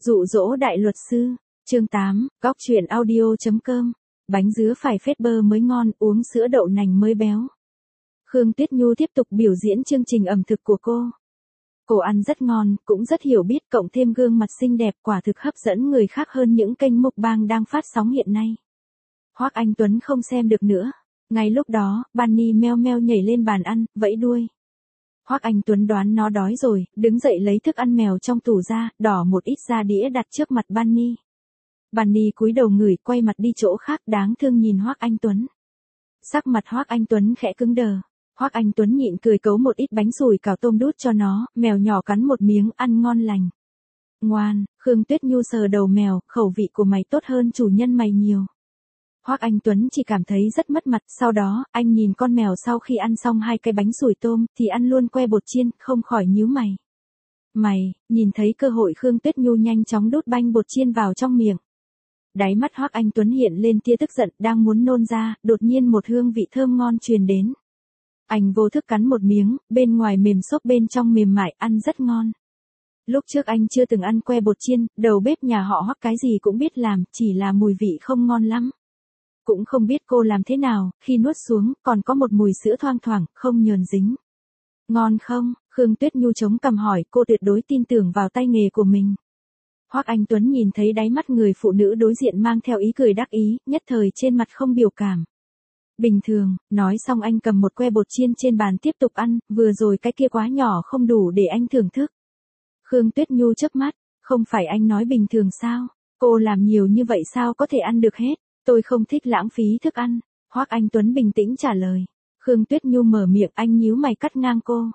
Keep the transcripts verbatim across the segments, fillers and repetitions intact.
Dụ dỗ đại luật sư, chương tám, góc truyện audio chấm com. Bánh dứa phải phết bơ mới ngon, uống sữa đậu nành mới béo. Khương Tuyết Nhu tiếp tục biểu diễn chương trình ẩm thực của cô. Cô ăn rất ngon, cũng rất hiểu biết, cộng thêm gương mặt xinh đẹp, quả thực hấp dẫn người khác hơn những kênh mukbang đang phát sóng hiện nay. Hoắc Anh Tuấn không xem được nữa. Ngay lúc đó, Bunny meo meo nhảy lên bàn ăn, vẫy đuôi. Hoắc Anh Tuấn đoán nó đói rồi, đứng dậy lấy thức ăn mèo trong tủ ra, đỏ một ít ra đĩa đặt trước mặt Bunny. Bunny cúi đầu ngửi, quay mặt đi chỗ khác, đáng thương nhìn Hoắc Anh Tuấn. Sắc mặt Hoắc Anh Tuấn khẽ cứng đờ. Hoắc Anh Tuấn nhịn cười cấu một ít bánh sủi cảo tôm đút cho nó, mèo nhỏ cắn một miếng, ăn ngon lành. Ngoan, Khương Tuyết Nhu sờ đầu mèo, khẩu vị của mày tốt hơn chủ nhân mày nhiều. Hoắc Anh Tuấn chỉ cảm thấy rất mất mặt, sau đó, anh nhìn con mèo sau khi ăn xong hai cái bánh sủi tôm, thì ăn luôn que bột chiên, không khỏi nhíu mày. Mày, nhìn thấy cơ hội Khương Tuyết Nhu nhanh chóng đút banh bột chiên vào trong miệng. Đáy mắt Hoắc Anh Tuấn hiện lên tia tức giận, đang muốn nôn ra, đột nhiên một hương vị thơm ngon truyền đến. Anh vô thức cắn một miếng, bên ngoài mềm xốp bên trong mềm mại, ăn rất ngon. Lúc trước anh chưa từng ăn que bột chiên, đầu bếp nhà họ Hoắc cái gì cũng biết làm, chỉ là mùi vị không ngon lắm. Cũng không biết cô làm thế nào, khi nuốt xuống, còn có một mùi sữa thoang thoảng, không nhờn dính. Ngon không? Khương Tuyết Nhu chống cằm hỏi, cô tuyệt đối tin tưởng vào tay nghề của mình. Hoắc Anh Tuấn nhìn thấy đáy mắt người phụ nữ đối diện mang theo ý cười đắc ý, nhất thời trên mặt không biểu cảm. Bình thường, nói xong anh cầm một que bột chiên trên bàn tiếp tục ăn, vừa rồi cái kia quá nhỏ không đủ để anh thưởng thức. Khương Tuyết Nhu chớp mắt, không phải anh nói bình thường sao? Cô làm nhiều như vậy sao có thể ăn được hết? Tôi không thích lãng phí thức ăn. Hoắc Anh Tuấn bình tĩnh trả lời. Khương Tuyết Nhu mở miệng, anh nhíu mày cắt ngang cô.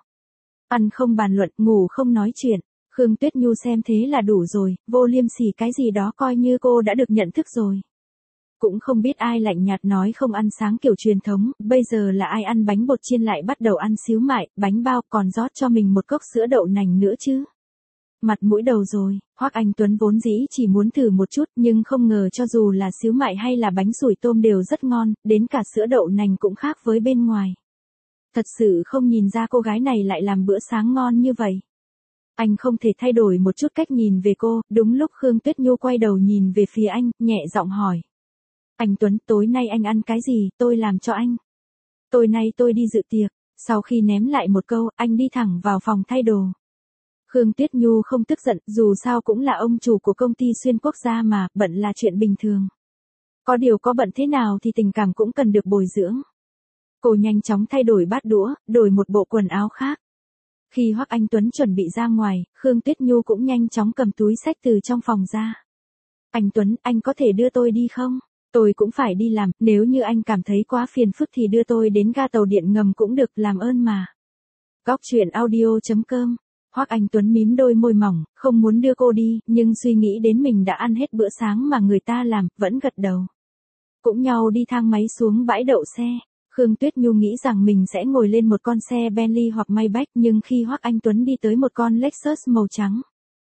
Ăn không bàn luận, ngủ không nói chuyện. Khương Tuyết Nhu xem thế là đủ rồi, vô liêm sỉ cái gì đó coi như cô đã được nhận thức rồi. Cũng không biết ai lạnh nhạt nói không ăn sáng kiểu truyền thống, bây giờ là ai ăn bánh bột chiên lại bắt đầu ăn xíu mại, bánh bao, còn rót cho mình một cốc sữa đậu nành nữa chứ. Mặt mũi đầu rồi, Hoắc Anh Tuấn vốn dĩ chỉ muốn thử một chút, nhưng không ngờ cho dù là xíu mại hay là bánh sủi tôm đều rất ngon, đến cả sữa đậu nành cũng khác với bên ngoài. Thật sự không nhìn ra cô gái này lại làm bữa sáng ngon như vậy. Anh không thể thay đổi một chút cách nhìn về cô, đúng lúc Khương Tuyết Nhu quay đầu nhìn về phía anh, nhẹ giọng hỏi. Anh Tuấn, tối nay anh ăn cái gì, tôi làm cho anh. Tối nay tôi đi dự tiệc, sau khi ném lại một câu, anh đi thẳng vào phòng thay đồ. Khương Tuyết Nhu không tức giận, dù sao cũng là ông chủ của công ty xuyên quốc gia mà, bận là chuyện bình thường. Có điều có bận thế nào thì tình cảm cũng cần được bồi dưỡng. Cô nhanh chóng thay đổi bát đũa, đổi một bộ quần áo khác. Khi Hoắc Anh Tuấn chuẩn bị ra ngoài, Khương Tuyết Nhu cũng nhanh chóng cầm túi xách từ trong phòng ra. Anh Tuấn, anh có thể đưa tôi đi không? Tôi cũng phải đi làm, nếu như anh cảm thấy quá phiền phức thì đưa tôi đến ga tàu điện ngầm cũng được, làm ơn mà. Góc truyện audio chấm com. Hoắc Anh Tuấn mím đôi môi mỏng, không muốn đưa cô đi, nhưng suy nghĩ đến mình đã ăn hết bữa sáng mà người ta làm, vẫn gật đầu. Cũng nhau đi thang máy xuống bãi đậu xe. Khương Tuyết Nhu nghĩ rằng mình sẽ ngồi lên một con xe Bentley hoặc Maybach, nhưng khi Hoắc Anh Tuấn đi tới một con Lexus màu trắng.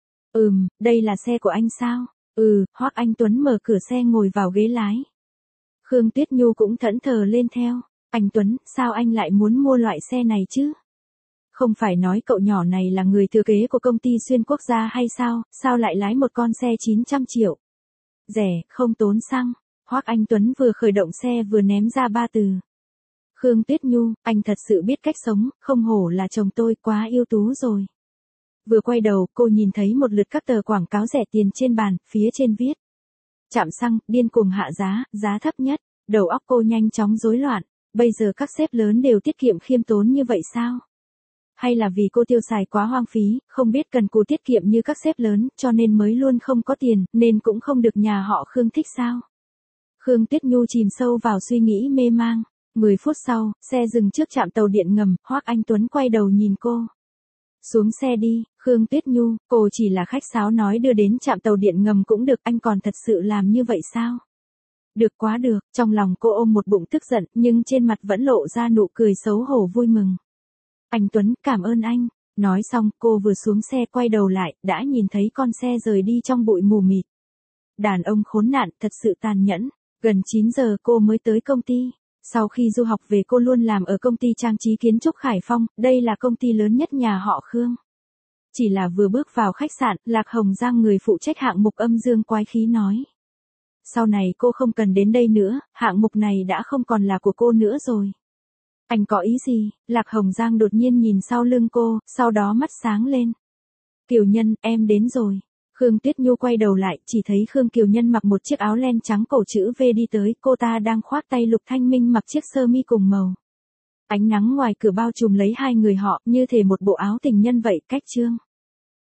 Ừm, đây là xe của anh sao? Ừ, Hoắc Anh Tuấn mở cửa xe ngồi vào ghế lái. Khương Tuyết Nhu cũng thẫn thờ lên theo. Anh Tuấn, sao anh lại muốn mua loại xe này chứ? Không phải nói cậu nhỏ này là người thừa kế của công ty xuyên quốc gia hay sao, sao lại lái một con xe chín trăm triệu? Rẻ, không tốn xăng. Hoắc Anh Tuấn vừa khởi động xe vừa ném ra ba từ. Khương Tuyết Nhu, anh thật sự biết cách sống, không hổ là chồng tôi, quá ưu tú rồi. Vừa quay đầu, cô nhìn thấy một lượt các tờ quảng cáo rẻ tiền trên bàn, phía trên viết. Trạm xăng, điên cuồng hạ giá, giá thấp nhất. Đầu óc cô nhanh chóng rối loạn. Bây giờ các sếp lớn đều tiết kiệm khiêm tốn như vậy sao? Hay là vì cô tiêu xài quá hoang phí, không biết cần cù tiết kiệm như các sếp lớn, cho nên mới luôn không có tiền, nên cũng không được nhà họ Khương thích sao? Khương Tuyết Nhu chìm sâu vào suy nghĩ mê mang. mười phút sau, xe dừng trước trạm tàu điện ngầm, Hoắc Anh Tuấn quay đầu nhìn cô. Xuống xe đi, Khương Tuyết Nhu, cô chỉ là khách sáo nói đưa đến trạm tàu điện ngầm cũng được, anh còn thật sự làm như vậy sao? Được quá được, trong lòng cô ôm một bụng tức giận, nhưng trên mặt vẫn lộ ra nụ cười xấu hổ vui mừng. Anh Tuấn, cảm ơn anh. Nói xong, cô vừa xuống xe quay đầu lại, đã nhìn thấy con xe rời đi trong bụi mù mịt. Đàn ông khốn nạn, thật sự tàn nhẫn. Gần chín giờ cô mới tới công ty. Sau khi du học về cô luôn làm ở công ty trang trí kiến trúc Khải Phong, đây là công ty lớn nhất nhà họ Khương. Chỉ là vừa bước vào khách sạn, Lạc Hồng Giang người phụ trách hạng mục âm dương quái khí nói. Sau này cô không cần đến đây nữa, hạng mục này đã không còn là của cô nữa rồi. Anh có ý gì? Lạc Hồng Giang đột nhiên nhìn sau lưng cô, sau đó mắt sáng lên. Kiều Nhân, em đến rồi. Khương Tuyết Nhu quay đầu lại, chỉ thấy Khương Kiều Nhân mặc một chiếc áo len trắng cổ chữ V đi tới, cô ta đang khoác tay Lục Thanh Minh mặc chiếc sơ mi cùng màu. Ánh nắng ngoài cửa bao trùm lấy hai người họ, như thể một bộ áo tình nhân vậy, cách trương.